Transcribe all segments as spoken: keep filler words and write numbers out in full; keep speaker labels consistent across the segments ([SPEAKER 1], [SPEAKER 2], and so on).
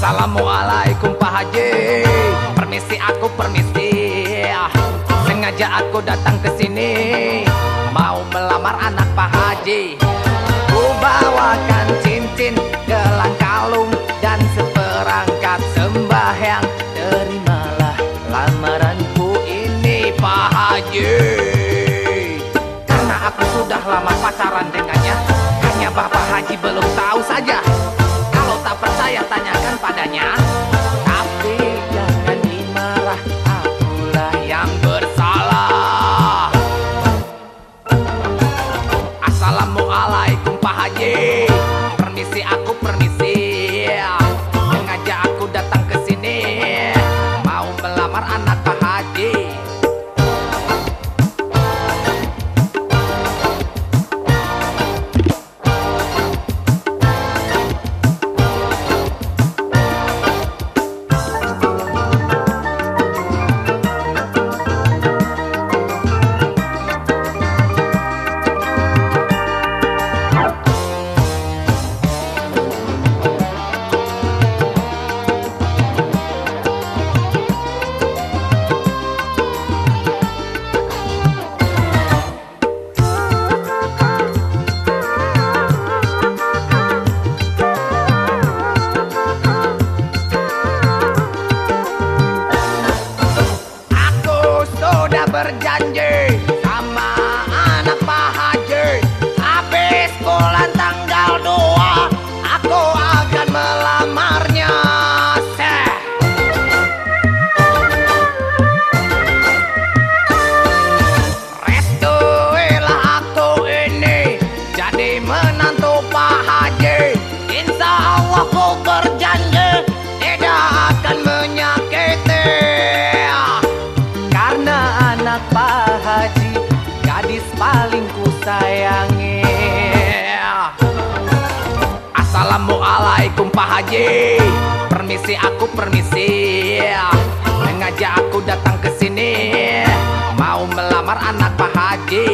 [SPEAKER 1] Assalamualaikum Pak Haji. Permisi aku permisi. Sengaja aku datang ke sini mau melamar anak Pak Haji. Ku bawakan cincin, gelang kalung dan seperangkat sembahyang. Terimalah lamaranku ini Pak Haji. Karena aku sudah lama pacaran dengannya, hanya Bapak Haji belum tahu saja. Kalau tak percaya tanyakan padanya. Tapi jangan dimarah, akulah yang bersalah. Assalamualaikum Pak Haji. Permisi aku permisi. Sengaja aku datang ke sini mau melamar anak Pak Haji. Berjanji sama anak Pak Haji, habis bulan tanggal dua aku akan melamarnya. Seh. Restuilah aku ini jadi menantu Pak Haji. Insya Allah ku berjanji tidak akan menyakiti. Pak Haji, gadis paling ku sayangi. Assalamualaikum Pak Haji. Permisi aku permisi. Sengaja aku datang ke sini mau melamar anak Pak Haji.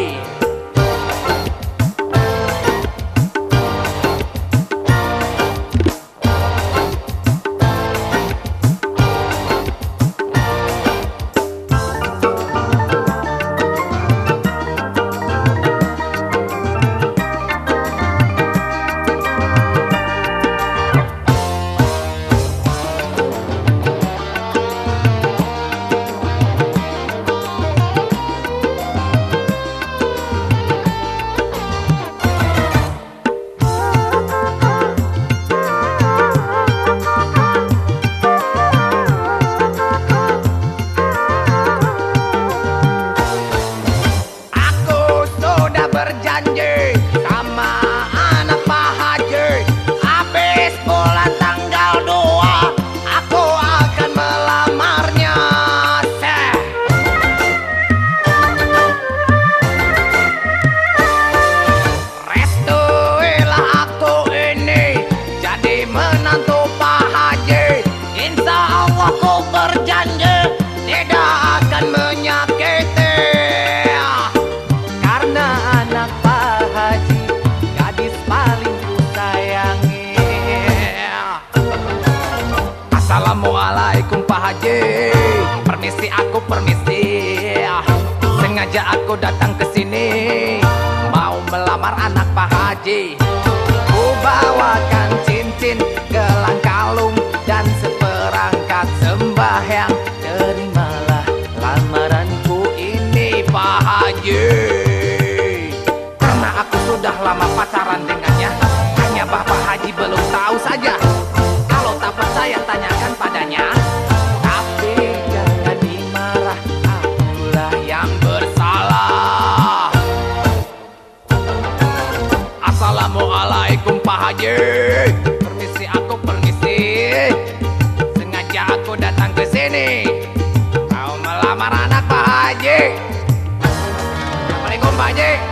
[SPEAKER 1] Berjanji sama anak Pak Haji, habis bulan tanggal dua aku akan melamarnya. Seh. Restuilah aku ini jadi menantu Pak Haji. Insya Allah ku berjanji tidak akan menyakiti. Assalamualaikum Pak Haji. Permisi aku permisi. Sengaja aku datang ke sini mau melamar anak Pak Haji. Ku bawakan cincin, gelang kalung dan seperangkat sembahyang. Terimalah lamaranku ini Pak Haji. Karena aku sudah lama pacaran dengannya, hanya Bapak Haji belum tahu saja. Kalau tak percaya tanyakan padanya. Tapi jangan dimarah, akulah yang bersalah. Assalamualaikum Pak Haji. Permisi aku permisi. Sengaja aku datang ke sini mau melamar anak Pak Haji. Assalamualaikum Pak Haji.